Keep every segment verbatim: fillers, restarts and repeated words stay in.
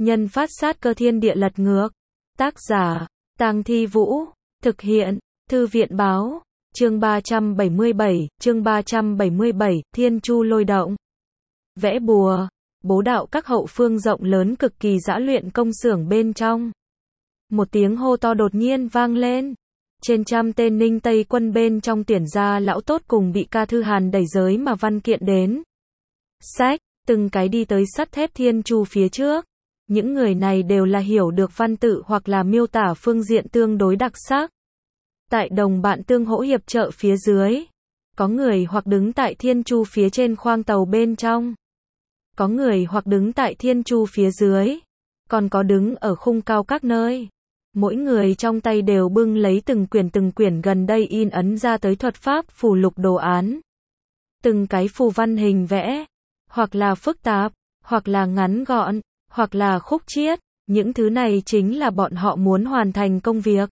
Nhân phát sát cơ thiên địa lật ngược. Tác giả, Tang Thi Vũ. Thực hiện, Thư viện báo. Chương ba trăm bảy mươi bảy, chương ba trăm bảy mươi bảy, Thiên Chu lôi động. Vẽ bùa, bố đạo các hậu phương rộng lớn cực kỳ dã luyện công xưởng bên trong. Một tiếng hô to đột nhiên vang lên. Trên trăm tên Ninh Tây quân bên trong tuyển gia lão tốt cùng bị Ca Thư Hàn đẩy giới mà văn kiện đến. Sách, từng cái đi tới sắt thép Thiên Chu phía trước. Những người này đều là hiểu được văn tự hoặc là miêu tả phương diện tương đối đặc sắc. Tại đồng bạn tương hỗ hiệp trợ phía dưới. Có người hoặc đứng tại Thiên Chu phía trên khoang tàu bên trong. Có người hoặc đứng tại Thiên Chu phía dưới. Còn có đứng ở khung cao các nơi. Mỗi người trong tay đều bưng lấy từng quyển từng quyển gần đây in ấn ra tới thuật pháp phù lục đồ án. Từng cái phù văn hình vẽ. Hoặc là phức tạp, hoặc là ngắn gọn, hoặc là khúc chiết. Những thứ này chính là bọn họ muốn hoàn thành công việc.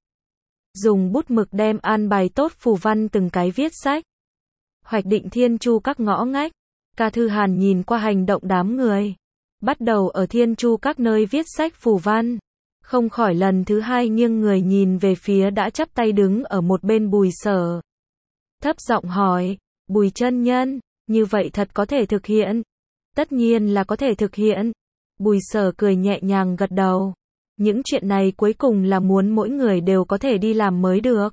Dùng bút mực đem an bài tốt phù văn từng cái viết sách. Hoạch định Thiên Chu các ngõ ngách. Ca Thư Hàn nhìn qua hành động đám người. Bắt đầu ở Thiên Chu các nơi viết sách phù văn. Không khỏi lần thứ hai nghiêng người nhìn về phía đã chắp tay đứng ở một bên Bùi Sở. Thấp giọng hỏi, Bùi chân nhân, như vậy thật có thể thực hiện? Tất nhiên là có thể thực hiện. Bùi Sở cười nhẹ nhàng gật đầu. Những chuyện này cuối cùng là muốn mỗi người đều có thể đi làm mới được.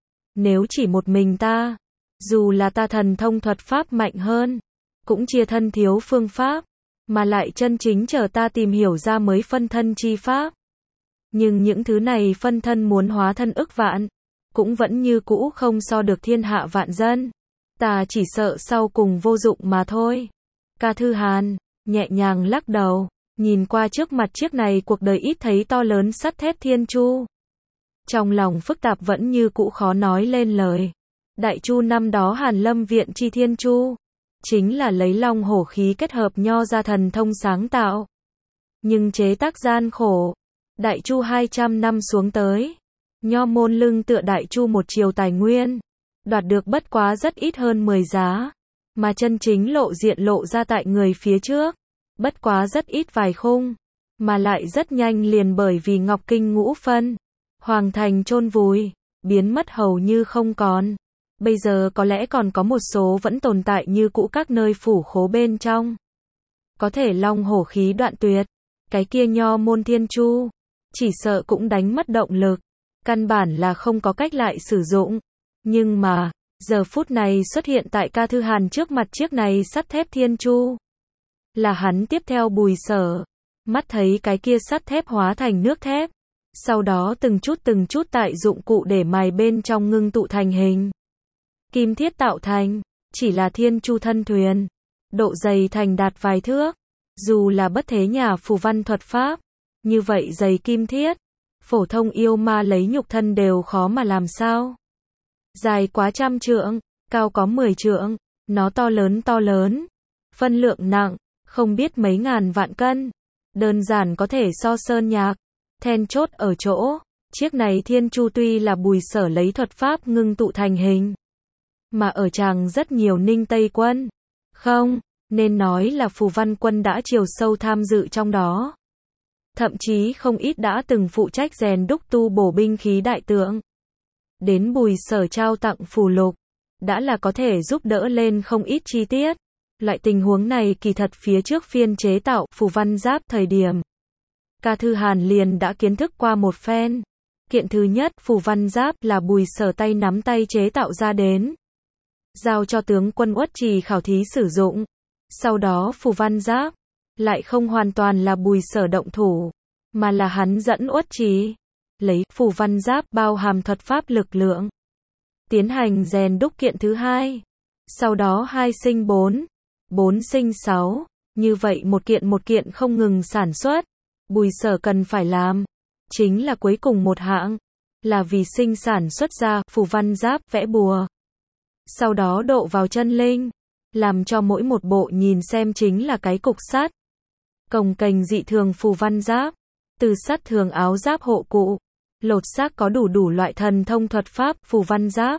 Nếu chỉ một mình ta, dù là ta thần thông thuật pháp mạnh hơn, cũng chia thân thiếu phương pháp, mà lại chân chính chờ ta tìm hiểu ra mới phân thân chi pháp. Nhưng những thứ này phân thân muốn hóa thân ức vạn, cũng vẫn như cũ không so được thiên hạ vạn dân. Ta chỉ sợ sau cùng vô dụng mà thôi. Ca Thư Hàn, nhẹ nhàng lắc đầu, nhìn qua trước mặt chiếc này cuộc đời ít thấy to lớn sắt thép Thiên Chu. Trong lòng phức tạp vẫn như cũ khó nói lên lời. Đại Chu năm đó Hàn Lâm viện chi Thiên Chu, chính là lấy long hổ khí kết hợp nho ra thần thông sáng tạo. Nhưng chế tác gian khổ. Đại Chu hai trăm năm xuống tới. Nho môn lưng tựa Đại Chu một chiều tài nguyên. Đoạt được bất quá rất ít hơn mười giá. Mà chân chính lộ diện lộ ra tại người phía trước. Bất quá rất ít vài khung. Mà lại rất nhanh liền bởi vì Ngọc Kinh ngũ phân. Hoàng thành chôn vùi. Biến mất hầu như không còn. Bây giờ có lẽ còn có một số vẫn tồn tại như cũ các nơi phủ khố bên trong. Có thể long hổ khí đoạn tuyệt. Cái kia nho môn Thiên Chu. Chỉ sợ cũng đánh mất động lực. Căn bản là không có cách lại sử dụng. Nhưng mà, giờ phút này xuất hiện tại Ca Thư Hàn trước mặt chiếc này sắt thép Thiên Chu. Là hắn tiếp theo Bùi Sở. Mắt thấy cái kia sắt thép hóa thành nước thép. Sau đó từng chút từng chút tại dụng cụ để mài bên trong ngưng tụ thành hình. Kim thiết tạo thành, chỉ là Thiên Chu thân thuyền. Độ dày thành đạt vài thước. Dù là bất thế nhà phù văn thuật pháp. Như vậy dày kim thiết. Phổ thông yêu ma lấy nhục thân đều khó mà làm sao. Dài quá trăm trượng, cao có mười trượng. Nó to lớn to lớn. Phân lượng nặng, không biết mấy ngàn vạn cân. Đơn giản có thể so sơn nhạc. Then chốt ở chỗ, chiếc này Thiên Chu tuy là Bùi Sở lấy thuật pháp ngưng tụ thành hình. Mà ở tràng rất nhiều Ninh Tây quân. Không, nên nói là phù văn quân đã chiều sâu tham dự trong đó. Thậm chí không ít đã từng phụ trách rèn đúc tu bổ binh khí đại tượng. Đến Bùi Sở trao tặng phù lục, đã là có thể giúp đỡ lên không ít chi tiết. Loại tình huống này kỳ thật phía trước phiên chế tạo phù văn giáp thời điểm. Ca Thư Hàn liền đã kiến thức qua một phen. Kiện thứ nhất phù văn giáp là Bùi Sở tay nắm tay chế tạo ra đến. Giao cho tướng quân Uất Trì khảo thí sử dụng. Sau đó phù văn giáp lại không hoàn toàn là Bùi Sở động thủ, mà là hắn dẫn Uất Trì lấy phù văn giáp bao hàm thuật pháp lực lượng. Tiến hành rèn đúc kiện thứ hai. Sau đó hai sinh bốn, bốn sinh sáu, như vậy một kiện một kiện không ngừng sản xuất. Bùi Sở cần phải làm, chính là cuối cùng một hạng, là vì sinh sản xuất ra phù văn giáp vẽ bùa. Sau đó độ vào chân linh, làm cho mỗi một bộ nhìn xem chính là cái cục sắt. Cồng kềnh dị thường phù văn giáp, từ sắt thường áo giáp hộ cụ, lột xác có đủ đủ loại thần thông thuật pháp phù văn giáp.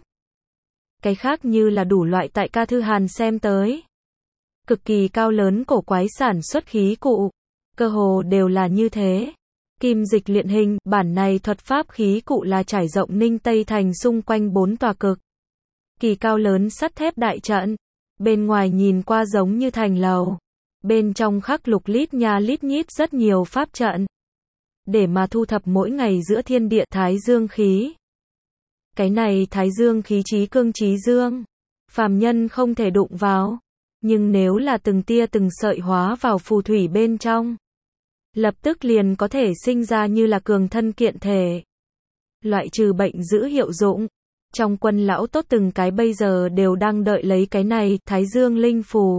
Cái khác như là đủ loại tại Ca Thư Hàn xem tới. Cực kỳ cao lớn cổ quái sản xuất khí cụ. cơ hồ đều là như thế. Kim dịch luyện hình, bản này thuật pháp khí cụ là trải rộng Ninh Tây Thành xung quanh bốn tòa cực kỳ cao lớn sắt thép đại trận. Bên ngoài nhìn qua giống như thành lầu. Bên trong khắc lục lít nha lít nhít rất nhiều pháp trận. Để mà thu thập mỗi ngày giữa thiên địa thái dương khí. Cái này thái dương khí chí cương chí dương. Phàm nhân không thể đụng vào. Nhưng nếu là từng tia từng sợi hóa vào phù thủy bên trong. Lập tức liền có thể sinh ra như là cường thân kiện thể. Loại trừ bệnh giữ hiệu dụng. Trong quân lão tốt từng cái bây giờ đều đang đợi lấy cái này, thái dương linh phù.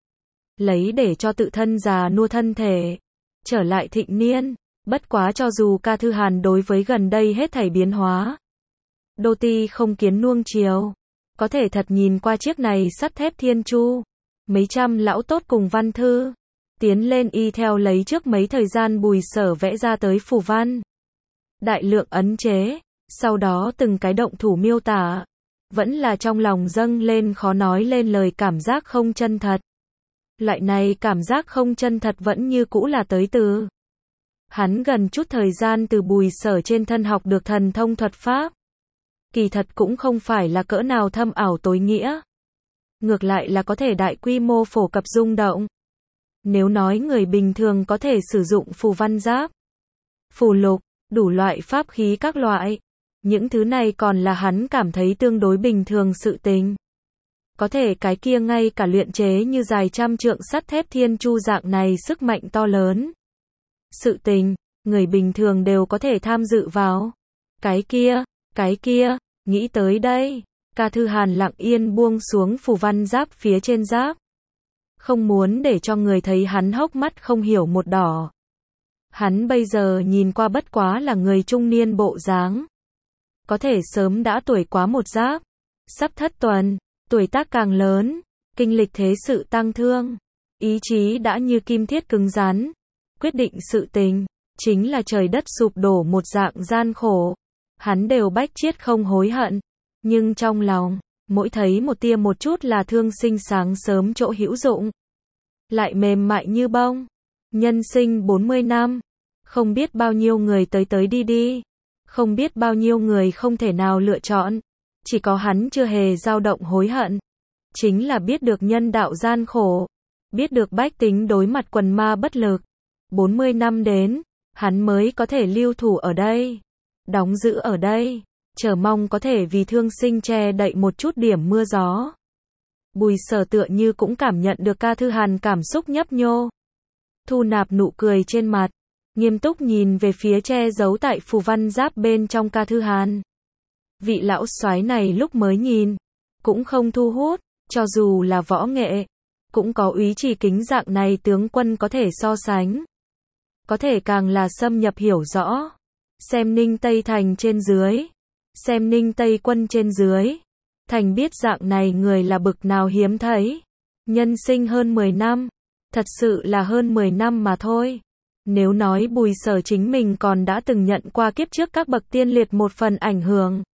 Lấy để cho tự thân già nua thân thể. Trở lại thịnh niên. Bất quá cho dù ca thư hàn đối với gần đây hết thảy biến hóa. Đô ti không kiến nuông chiều. Có thể thật nhìn qua chiếc này sắt thép thiên chu. Mấy trăm lão tốt cùng văn thư. Tiến lên y theo lấy trước mấy thời gian Bùi Sở vẽ ra tới phù văn. Đại lượng ấn chế. Sau đó từng cái động thủ miêu tả. Vẫn là trong lòng dâng lên khó nói lên lời cảm giác không chân thật. Loại này cảm giác không chân thật vẫn như cũ là tới từ. Hắn gần chút thời gian từ Bùi Sở trên thân học được thần thông thuật pháp. Kỳ thật cũng không phải là cỡ nào thâm ảo tối nghĩa. Ngược lại là có thể đại quy mô phổ cập rung động. Nếu nói người bình thường có thể sử dụng phù văn giáp, phù lục, đủ loại pháp khí các loại. Những thứ này còn là hắn cảm thấy tương đối bình thường sự tình. Có thể cái kia ngay cả luyện chế như dài trăm trượng sắt thép thiên chu dạng này sức mạnh to lớn. Sự tình, người bình thường đều có thể tham dự vào. Cái kia, cái kia, nghĩ tới đây. Ca Thư Hàn lặng yên buông xuống phù văn giáp phía trên giáp. Không muốn để cho người thấy hắn hốc mắt không hiểu một đỏ. Hắn bây giờ nhìn qua bất quá là người trung niên bộ dáng. Có thể sớm đã tuổi quá một giáp. Sắp thất tuần, tuổi tác càng lớn, kinh lịch thế sự tăng thương. Ý chí đã như kim thiết cứng rắn. Quyết định sự tình, chính là trời đất sụp đổ một dạng gian khổ. Hắn đều bách chiết không hối hận. Nhưng trong lòng, mỗi thấy một tia một chút là thương sinh sáng sớm chỗ hữu dụng. Lại mềm mại như bông. Nhân sinh bốn mươi năm. Không biết bao nhiêu người tới tới đi đi. Không biết bao nhiêu người không thể nào lựa chọn. Chỉ có hắn chưa hề dao động hối hận. Chính là biết được nhân đạo gian khổ. Biết được bách tính đối mặt quần ma bất lực. bốn mươi năm đến, hắn mới có thể lưu thủ ở đây. Đóng giữ ở đây. Chờ mong có thể vì thương sinh che đậy một chút điểm mưa gió. Bùi Sở tựa như cũng cảm nhận được Ca Thư Hàn cảm xúc nhấp nhô. Thu nạp nụ cười trên mặt. Nghiêm túc nhìn về phía che giấu tại phù văn giáp bên trong Ca Thư Hàn. Vị lão soái này lúc mới nhìn. Cũng không thu hút. Cho dù là võ nghệ. Cũng có úy chỉ kính dạng này tướng quân có thể so sánh. Có thể càng là xâm nhập hiểu rõ. Xem Ninh Tây Thành trên dưới. Xem Ninh Tây quân trên dưới. Thành biết dạng này người là bực nào hiếm thấy. Nhân sinh hơn mười năm. Thật sự là hơn mười năm mà thôi. Nếu nói Bùi Sở chính mình còn đã từng nhận qua kiếp trước các bậc tiên liệt một phần ảnh hưởng.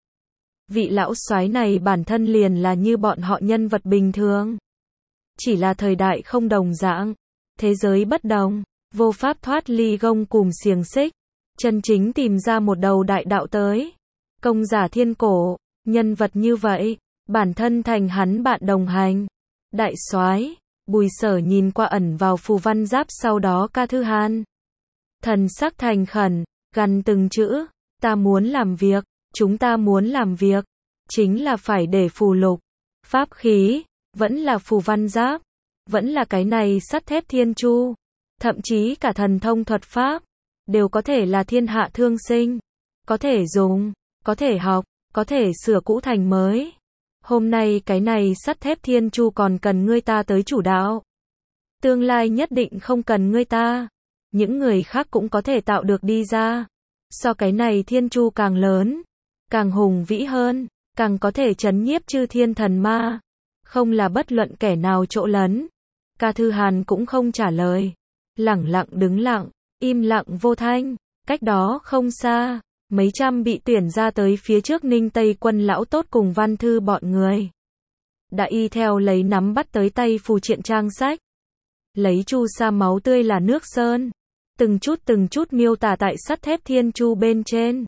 Vị lão soái này bản thân liền là như bọn họ nhân vật bình thường. Chỉ là thời đại không đồng dạng. Thế giới bất đồng. Vô pháp thoát ly gông cùm xiềng xích. Chân chính tìm ra một đầu đại đạo tới. Công giả thiên cổ. Nhân vật như vậy. Bản thân thành hắn bạn đồng hành. Đại soái. Bùi Sở nhìn qua ẩn vào phù văn giáp sau đó Ca Thư Hàn. Thần sắc thành khẩn. Gằn từng chữ. Ta muốn làm việc. Chúng ta muốn làm việc. Chính là phải để phù lục. Pháp khí. Vẫn là phù văn giáp. Vẫn là cái này sắt thép thiên chu. Thậm chí cả thần thông thuật pháp. Đều có thể là thiên hạ thương sinh. Có thể dùng. Có thể học. Có thể sửa cũ thành mới. Hôm nay cái này sắt thép thiên chu còn cần ngươi ta tới chủ đạo. Tương lai nhất định không cần ngươi ta. Những người khác cũng có thể tạo được đi ra. So cái này thiên chu càng lớn. Càng hùng vĩ hơn. Càng có thể trấn nhiếp chư thiên thần ma. Không là bất luận kẻ nào chỗ lấn. Ca Thư Hàn cũng không trả lời. Lẳng lặng đứng lặng. Im lặng vô thanh. Cách đó không xa. Mấy trăm bị tuyển ra tới phía trước Ninh Tây quân lão tốt cùng văn thư bọn người. Đã y theo lấy nắm bắt tới tay phù triện trang sách. Lấy chu sa máu tươi là nước sơn. từng chút từng chút miêu tả tại sắt thép thiên chu bên trên.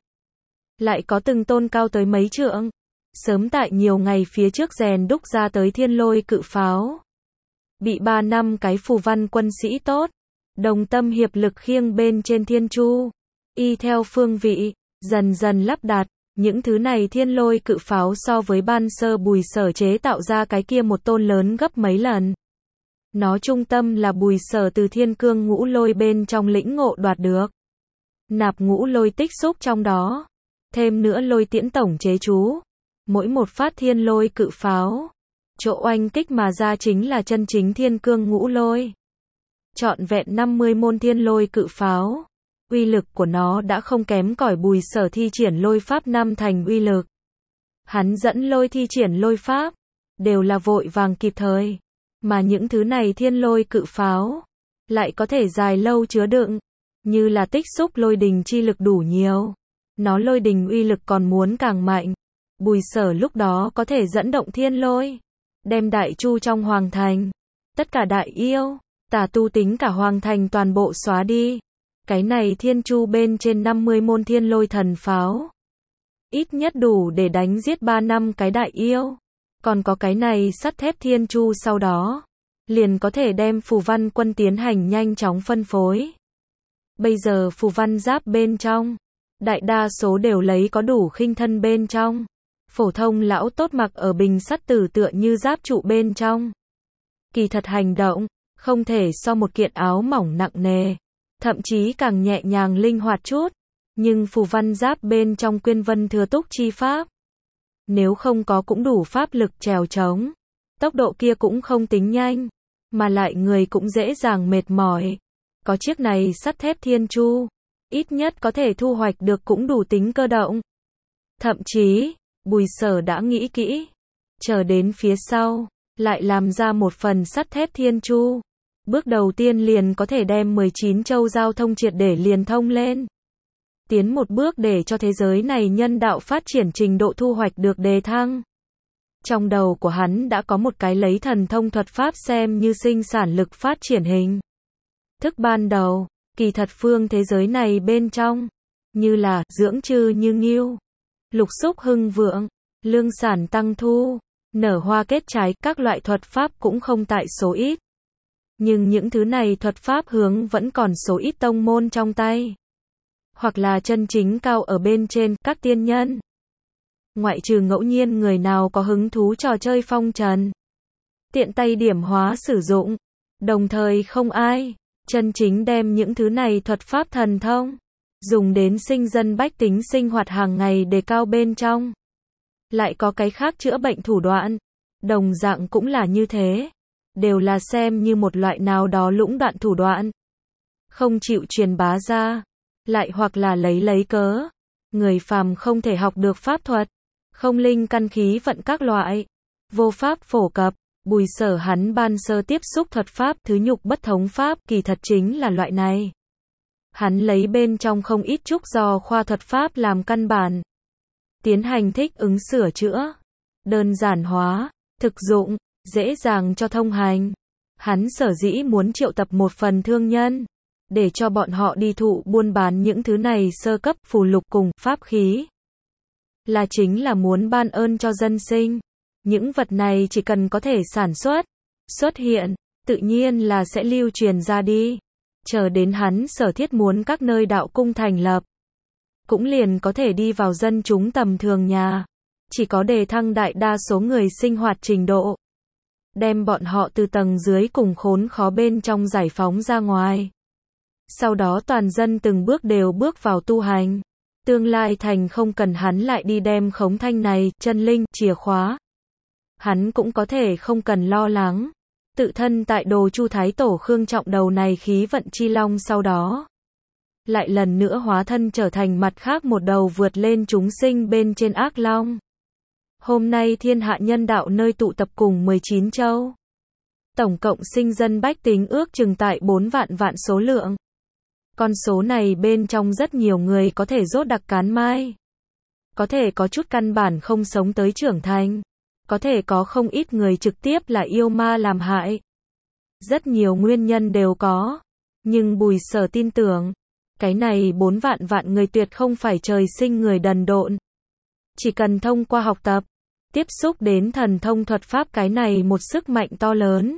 Lại có từng tôn cao tới mấy trượng. Sớm tại nhiều ngày phía trước rèn đúc ra tới thiên lôi cự pháo. Bị ba năm cái phù văn quân sĩ tốt, đồng tâm hiệp lực khiêng bên trên thiên chu. Y theo phương vị, dần dần lắp đặt. Những thứ này thiên lôi cự pháo so với ban sơ Bùi Sở chế tạo ra cái kia một tôn lớn gấp mấy lần. Nó trung tâm là Bùi Sở từ thiên cương ngũ lôi bên trong lĩnh ngộ đoạt được. Nạp ngũ lôi tích xúc trong đó. Thêm nữa lôi tiễn tổng chế chú. Mỗi một phát thiên lôi cự pháo. Chỗ oanh kích mà ra chính là chân chính thiên cương ngũ lôi. Trọn vẹn năm mươi môn thiên lôi cự pháo. Uy lực của nó đã không kém cỏi Bùi Sở thi triển lôi pháp năm thành uy lực. Hắn dẫn lôi thi triển lôi pháp. Đều là vội vàng kịp thời. Mà những thứ này thiên lôi cự pháo. Lại có thể dài lâu chứa đựng. Như là tích xúc lôi đình chi lực đủ nhiều. Nó lôi đình uy lực còn muốn càng mạnh. Bùi Sở lúc đó có thể dẫn động thiên lôi. Đem đại chu trong hoàng thành. Tất cả đại yêu. Tà tu tính cả hoàng thành toàn bộ xóa đi. Cái này thiên chu bên trên năm mươi môn thiên lôi thần pháo. Ít nhất đủ để đánh giết ba năm cái đại yêu. Còn có cái này sắt thép thiên chu sau đó. Liền có thể đem phù văn quân tiến hành nhanh chóng phân phối. Bây giờ phù văn giáp bên trong. Đại đa số đều lấy có đủ khinh thân bên trong. Phổ thông lão tốt mặc ở bình sắt tử tựa như giáp trụ bên trong. Kỳ thật hành động. Không thể so một kiện áo mỏng nặng nề. Thậm chí càng nhẹ nhàng linh hoạt chút. Nhưng phù văn giáp bên trong quyên vân thừa túc chi pháp. Nếu không có cũng đủ pháp lực trèo trống. Tốc độ kia cũng không tính nhanh. Mà lại người cũng dễ dàng mệt mỏi. Có chiếc này sắt thép thiên chu. Ít nhất có thể thu hoạch được cũng đủ tính cơ động. Thậm chí, Bùi Sở đã nghĩ kỹ. Chờ đến phía sau, lại làm ra một phần sắt thép thiên chu. Bước đầu tiên liền có thể đem mười chín châu giao thông triệt để liền thông lên. Tiến một bước để cho thế giới này nhân đạo phát triển trình độ thu hoạch được đề thăng. Trong đầu của hắn đã có một cái lấy thần thông thuật pháp xem như sinh sản lực phát triển hình. Thức ban đầu, kỳ thật phương thế giới này bên trong, như là dưỡng trư như nghiêu, lục xúc hưng vượng, lương sản tăng thu, nở hoa kết trái, các loại thuật pháp cũng không tại số ít. Nhưng những thứ này thuật pháp hướng vẫn còn số ít tông môn trong tay. Hoặc là chân chính cao ở bên trên các tiên nhân. Ngoại trừ ngẫu nhiên người nào có hứng thú trò chơi phong trần. Tiện tay điểm hóa sử dụng. Đồng thời không ai chân chính đem những thứ này thuật pháp thần thông. Dùng đến sinh dân bách tính sinh hoạt hàng ngày đề cao bên trong. Lại có cái khác chữa bệnh thủ đoạn. Đồng dạng cũng là như thế. Đều là xem như một loại nào đó lũng đoạn thủ đoạn. Không chịu truyền bá ra. Lại hoặc là lấy lấy cớ. Người phàm không thể học được pháp thuật. Không linh căn khí vận các loại. Vô pháp phổ cập. Bùi Sở hắn ban sơ tiếp xúc thuật pháp thứ nhục bất thống pháp kỳ thật chính là loại này. Hắn lấy bên trong không ít trúc do khoa thuật pháp làm căn bản. Tiến hành thích ứng sửa chữa. Đơn giản hóa. Thực dụng. Dễ dàng cho thông hành. Hắn sở dĩ muốn triệu tập một phần thương nhân. Để cho bọn họ đi thụ buôn bán những thứ này sơ cấp phù lục cùng pháp khí. Là chính là muốn ban ơn cho dân sinh. Những vật này chỉ cần có thể sản xuất, xuất hiện, tự nhiên là sẽ lưu truyền ra đi. Chờ đến hắn sở thiết muốn các nơi đạo cung thành lập. Cũng liền có thể đi vào dân chúng tầm thường nhà. Chỉ có đề thăng đại đa số người sinh hoạt trình độ. Đem bọn họ từ tầng dưới cùng khốn khó bên trong giải phóng ra ngoài. Sau đó toàn dân từng bước đều bước vào tu hành. Tương lai thành không cần hắn lại đi đem khống thanh này, chân linh, chìa khóa. Hắn cũng có thể không cần lo lắng. Tự thân tại đồ Chu Thái Tổ Khương Trọng đầu này khí vận chi long sau đó. Lại lần nữa hóa thân trở thành mặt khác một đầu vượt lên chúng sinh bên trên ác long. Hôm nay thiên hạ nhân đạo nơi tụ tập cùng mười chín châu. Tổng cộng sinh dân bách tính ước chừng tại bốn vạn vạn số lượng. Con số này bên trong rất nhiều người có thể rốt đặc cán mai. Có thể có chút căn bản không sống tới trưởng thành. Có thể có không ít người trực tiếp là yêu ma làm hại. Rất nhiều nguyên nhân đều có. Nhưng Bùi Sở tin tưởng, cái này bốn vạn vạn người tuyệt không phải trời sinh người đần độn. Chỉ cần thông qua học tập, tiếp xúc đến thần thông thuật pháp cái này một sức mạnh to lớn.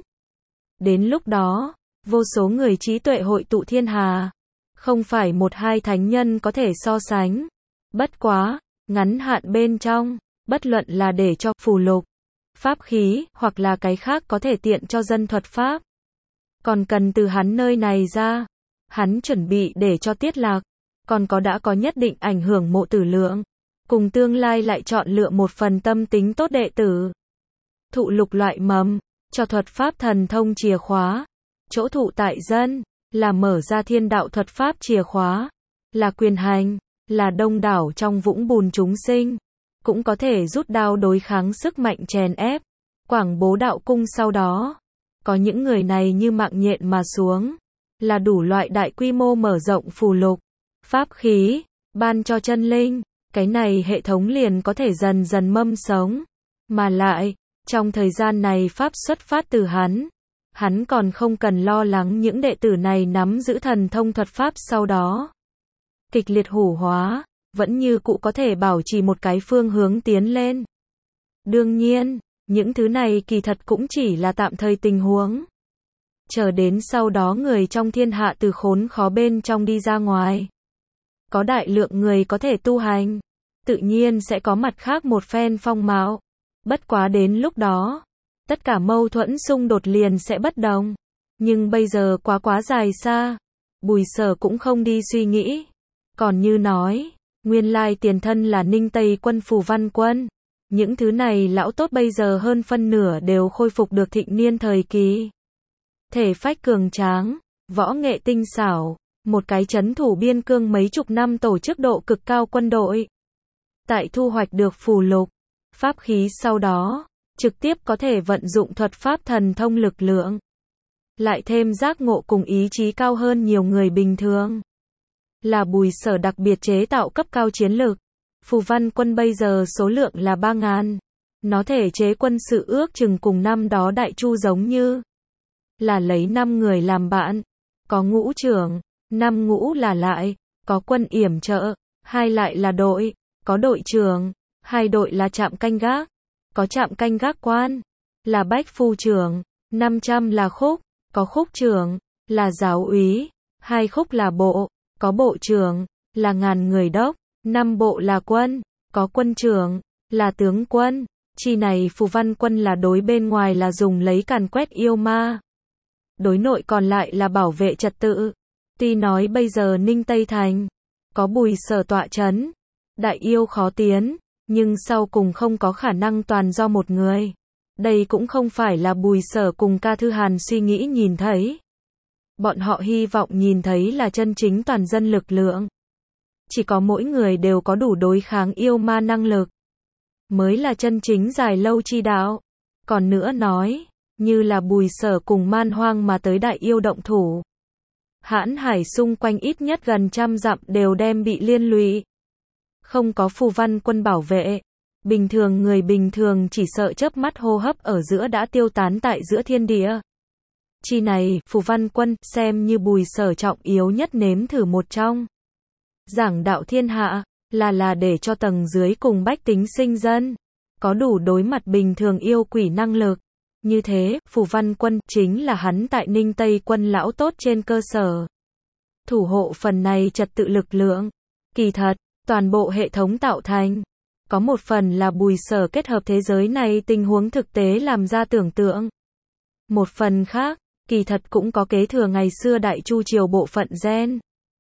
Đến lúc đó, vô số người trí tuệ hội tụ thiên hà. Không phải một hai thánh nhân có thể so sánh. Bất quá, ngắn hạn bên trong, bất luận là để cho phù lục, pháp khí, hoặc là cái khác có thể tiện cho dân thuật pháp. Còn cần từ hắn nơi này ra, hắn chuẩn bị để cho Tiết Lạc, còn có đã có nhất định ảnh hưởng Mộ Tử Lượng, cùng tương lai lại chọn lựa một phần tâm tính tốt đệ tử. Thụ lục loại mầm, cho thuật pháp thần thông chìa khóa, chỗ thụ tại dân, là mở ra thiên đạo thuật pháp chìa khóa, là quyền hành, là đông đảo trong vũng bùn chúng sinh, cũng có thể rút đao đối kháng sức mạnh chèn ép, quảng bố đạo cung sau đó. Có những người này như mạng nhện mà xuống, là đủ loại đại quy mô mở rộng phù lục, pháp khí, ban cho chân linh, cái này hệ thống liền có thể dần dần mâm sống. Mà lại, trong thời gian này pháp xuất phát từ hắn, hắn còn không cần lo lắng những đệ tử này nắm giữ thần thông thuật pháp sau đó. Kịch liệt hủ hóa, vẫn như cũ có thể bảo trì một cái phương hướng tiến lên. Đương nhiên, những thứ này kỳ thật cũng chỉ là tạm thời tình huống. Chờ đến sau đó người trong thiên hạ từ khốn khó bên trong đi ra ngoài. Có đại lượng người có thể tu hành, tự nhiên sẽ có mặt khác một phen phong mạo. Bất quá đến lúc đó, tất cả mâu thuẫn xung đột liền sẽ bất đồng. Nhưng bây giờ quá quá dài xa, Bùi Sở cũng không đi suy nghĩ. Còn như nói, nguyên lai tiền thân là Ninh Tây quân Phù Văn Quân. Những thứ này lão tốt bây giờ hơn phân nửa đều khôi phục được thịnh niên thời kỳ. Thể phách cường tráng, võ nghệ tinh xảo, một cái trấn thủ biên cương mấy chục năm tổ chức độ cực cao quân đội. Tại thu hoạch được phù lục, pháp khí sau đó, trực tiếp có thể vận dụng thuật pháp thần thông lực lượng. Lại thêm giác ngộ cùng ý chí cao hơn nhiều người bình thường. Là Bùi Sở đặc biệt chế tạo cấp cao chiến lược. Phù Văn Quân bây giờ số lượng là ba ngàn. Nó thể chế quân sự ước chừng cùng năm đó Đại Chu giống như là lấy năm người làm bạn. Có ngũ trưởng, năm ngũ là lại, có quân yểm trợ, hai lại là đội, có đội trưởng, hai đội là trạm canh gác, có trạm canh gác quan, là bách phu trưởng, năm trăm là khúc, có khúc trưởng, là giáo úy, hai khúc là bộ, có bộ trưởng, là ngàn người đốc, năm bộ là quân, có quân trưởng, là tướng quân. Chi này Phù Văn Quân là đối bên ngoài là dùng lấy càn quét yêu ma. Đối nội còn lại là bảo vệ trật tự. Tuy nói bây giờ Ninh Tây Thành có Bùi Sở tọa trấn, đại yêu khó tiến, nhưng sau cùng không có khả năng toàn do một người. Đây cũng không phải là Bùi Sở cùng Ca Thư Hàn suy nghĩ nhìn thấy. Bọn họ hy vọng nhìn thấy là chân chính toàn dân lực lượng. Chỉ có mỗi người đều có đủ đối kháng yêu ma năng lực, mới là chân chính dài lâu chi đạo. Còn nữa nói, như là Bùi Sở cùng Man Hoang mà tới đại yêu động thủ. Hãn Hải xung quanh ít nhất gần trăm dặm đều đem bị liên lụy. Không có Phù Văn Quân bảo vệ, bình thường người bình thường chỉ sợ chớp mắt hô hấp ở giữa đã tiêu tán tại giữa thiên địa. Chi này, Phù Văn Quân, xem như Bùi Sở trọng yếu nhất nếm thử một trong. Giảng đạo thiên hạ, là là để cho tầng dưới cùng bách tính sinh dân, có đủ đối mặt bình thường yêu quỷ năng lực. Như thế, Phù Văn Quân, chính là hắn tại Ninh Tây quân lão tốt trên cơ sở. Thủ hộ phần này trật tự lực lượng. Kỳ thật, toàn bộ hệ thống tạo thành. Có một phần là Bùi Sở kết hợp thế giới này tình huống thực tế làm ra tưởng tượng. Một phần khác, kỳ thật cũng có kế thừa ngày xưa Đại Chu triều bộ phận gen.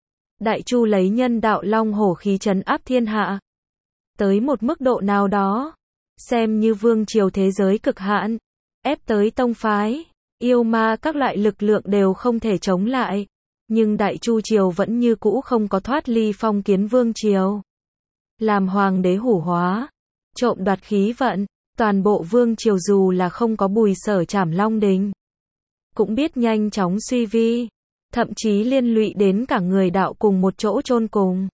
Đại Chu lấy nhân đạo long hổ khí trấn áp thiên hạ. Tới một mức độ nào đó, xem như vương triều thế giới cực hạn, ép tới tông phái, yêu ma các loại lực lượng đều không thể chống lại. Nhưng Đại Chu triều vẫn như cũ không có thoát ly phong kiến vương triều. Làm hoàng đế hủ hóa, trộm đoạt khí vận, toàn bộ vương triều dù là không có Bùi Sở trảm long đình, cũng biết nhanh chóng suy vi. Thậm chí liên lụy đến cả người đạo cùng một chỗ chôn cùng.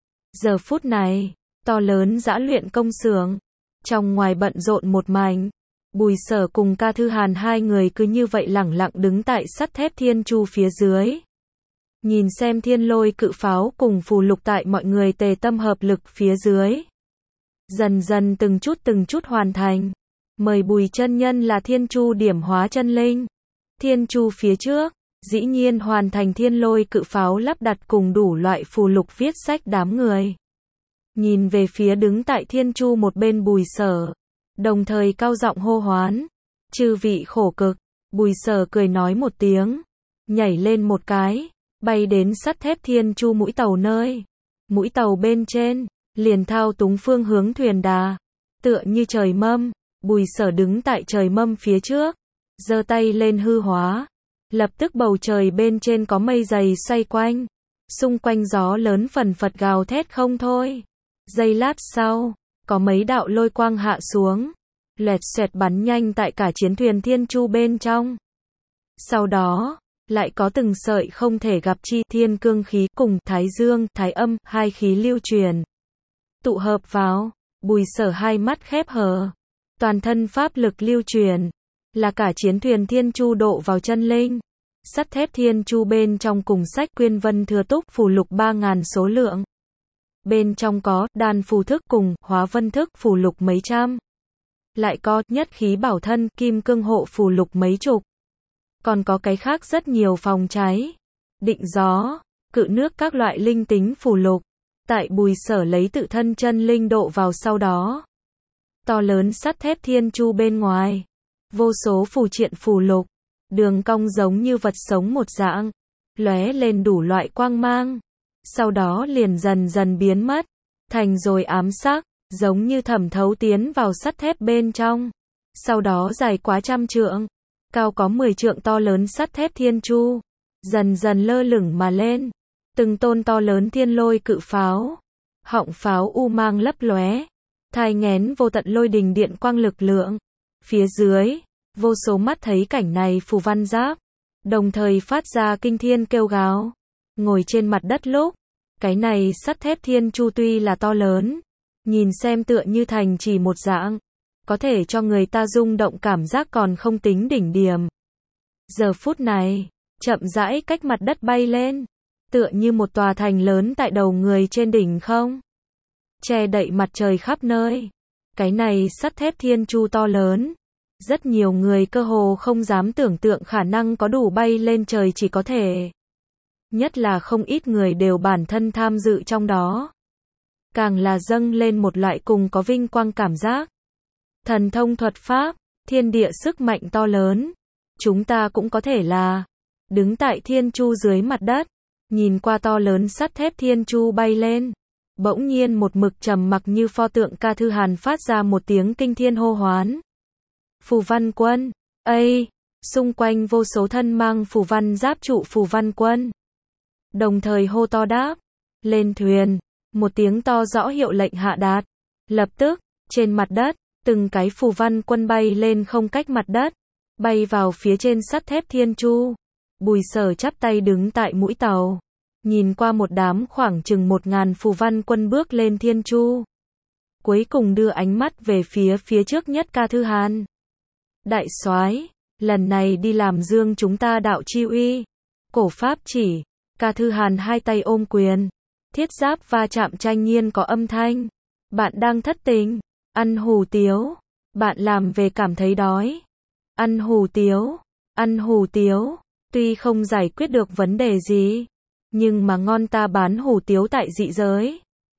Giờ phút này, to lớn dã luyện công xưởng, trong ngoài bận rộn một mảnh. Bùi Sở cùng Ca Thư Hàn hai người cứ như vậy lẳng lặng đứng tại sắt thép thiên chu phía dưới. Nhìn xem thiên lôi cự pháo cùng phù lục tại mọi người tề tâm hợp lực phía dưới. Dần dần từng chút từng chút hoàn thành. Mời Bùi chân nhân là thiên chu điểm hóa chân linh. Thiên chu phía trước, dĩ nhiên hoàn thành thiên lôi cự pháo lắp đặt cùng đủ loại phù lục viết sách đám người. Nhìn về phía đứng tại thiên chu một bên Bùi Sở, đồng thời cao giọng hô hoán. Chư vị khổ cực, Bùi Sở cười nói một tiếng, nhảy lên một cái, bay đến sắt thép thiên chu mũi tàu nơi. Mũi tàu bên trên, liền thao túng phương hướng thuyền đà, tựa như trời mâm. Bùi Sở đứng tại trời mâm phía trước, giơ tay lên hư hóa, lập tức bầu trời bên trên có mây dày xoay quanh, xung quanh gió lớn phần phật gào thét không thôi. Giây lát sau, có mấy đạo lôi quang hạ xuống, loẹt xoẹt bắn nhanh tại cả chiến thuyền thiên chu bên trong. Sau đó, lại có từng sợi không thể gặp chi thiên cương khí cùng thái dương, thái âm, hai khí lưu truyền. Tụ hợp vào, Bùi Sở hai mắt khép hờ, toàn thân pháp lực lưu truyền, là cả chiến thuyền thiên chu độ vào chân linh. Sắt thép thiên chu bên trong cùng sách quyên vân thừa túc phù lục ba ngàn số lượng. Bên trong có đan phù thức cùng hóa vân thức phù lục mấy trăm. Lại có nhất khí bảo thân kim cương hộ phù lục mấy chục. Còn có cái khác rất nhiều phòng cháy, định gió, cự nước các loại linh tính phù lục. Tại Bùi Sở lấy tự thân chân linh độ vào sau đó. To lớn sắt thép thiên chu bên ngoài, vô số phù triện phù lục, đường cong giống như vật sống một dạng, lóe lên đủ loại quang mang. Sau đó liền dần dần biến mất, thành rồi ám sắc, giống như thẩm thấu tiến vào sắt thép bên trong. Sau đó dài quá trăm trượng, cao có mười trượng to lớn sắt thép thiên chu, dần dần lơ lửng mà lên. Từng tôn to lớn thiên lôi cự pháo, họng pháo u mang lấp lóe, thai nghén vô tận lôi đình điện quang lực lượng. Phía dưới, vô số mắt thấy cảnh này phù văn giáp, đồng thời phát ra kinh thiên kêu gào. Ngồi trên mặt đất lúc, cái này sắt thép thiên chu tuy là to lớn, nhìn xem tựa như thành chỉ một dạng, có thể cho người ta rung động cảm giác còn không tính đỉnh điểm. Giờ phút này, chậm rãi cách mặt đất bay lên, tựa như một tòa thành lớn tại đầu người trên đỉnh không. Che đậy mặt trời khắp nơi. Cái này sắt thép thiên chu to lớn. Rất nhiều người cơ hồ không dám tưởng tượng khả năng có đủ bay lên trời chỉ có thể. Nhất là không ít người đều bản thân tham dự trong đó. Càng là dâng lên một loại cùng có vinh quang cảm giác. Thần thông thuật pháp, thiên địa sức mạnh to lớn. Chúng ta cũng có thể là đứng tại thiên chu dưới mặt đất, nhìn qua to lớn sắt thép thiên chu bay lên. Bỗng nhiên một mực trầm mặc như pho tượng Ca Thư Hàn phát ra một tiếng kinh thiên hô hoán. Phù văn quân, ây, xung quanh vô số thân mang phù văn giáp trụ phù văn quân. Đồng thời hô to đáp, lên thuyền, một tiếng to rõ hiệu lệnh hạ đạt. Lập tức, trên mặt đất, từng cái phù văn quân bay lên không cách mặt đất, bay vào phía trên sắt thép thiên chu. Bùi Sở chắp tay đứng tại mũi tàu, nhìn qua một đám khoảng chừng một ngàn phù văn quân bước lên thiên chu. Cuối cùng đưa ánh mắt về phía phía trước nhất Ca Thư Hàn. Đại soái, lần này đi làm dương chúng ta đạo chi uy. Cổ pháp chỉ, Ca Thư Hàn hai tay ôm quyền. Thiết giáp va chạm tranh nhiên có âm thanh. Bạn đang thất tình, ăn hủ tiếu. Bạn làm về cảm thấy đói. Ăn hủ tiếu, ăn hủ tiếu. Tuy không giải quyết được vấn đề gì, nhưng mà ngon ta bán hủ tiếu tại dị giới.